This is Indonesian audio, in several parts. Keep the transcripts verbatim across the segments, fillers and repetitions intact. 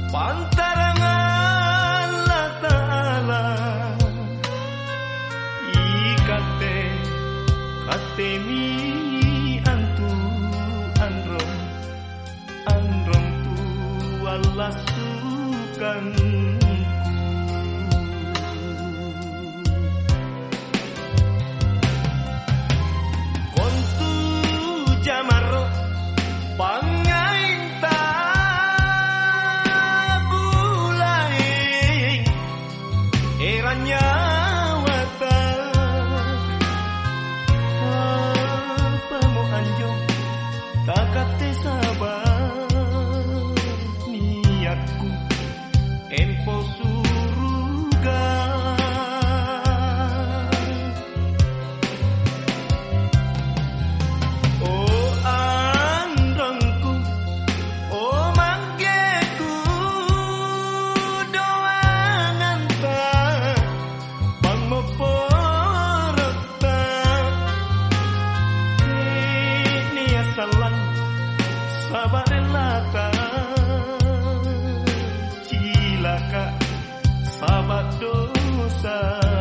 pantarangan Allah Ta'ala ikate katemi antu androm androm tu Allah sukan kontu jamaro pangainta bulai eranya wata apa mau anjo takate sabar niatku empo suruga oh andongku oh manggeku doangan ta bang moporota ini asalan sabar lata cilaka sabar dosaku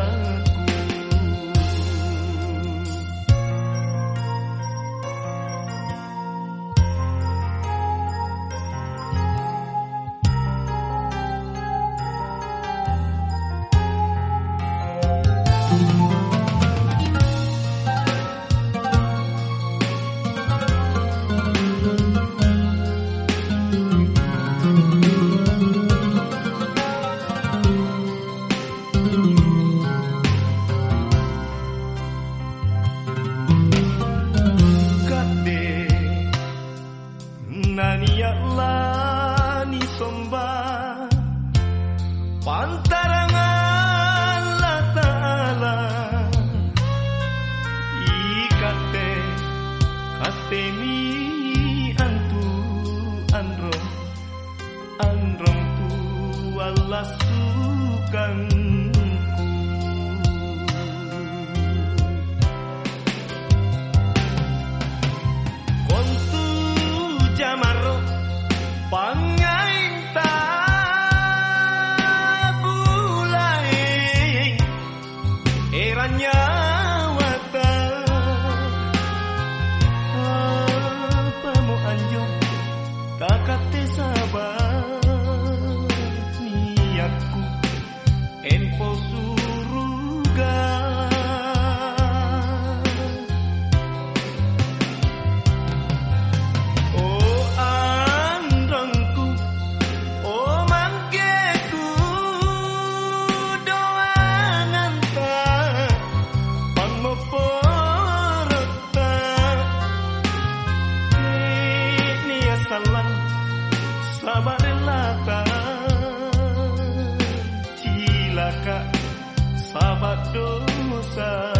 nani Allah ni somba pantarangan Allah Ta'ala ikate katemi antu androm androm tu Allah sukan kontu jamaro pangainta bulai eranya wata apa mau anjo takate sabar niatku empo suruga sabar lata cilaka sabar dosa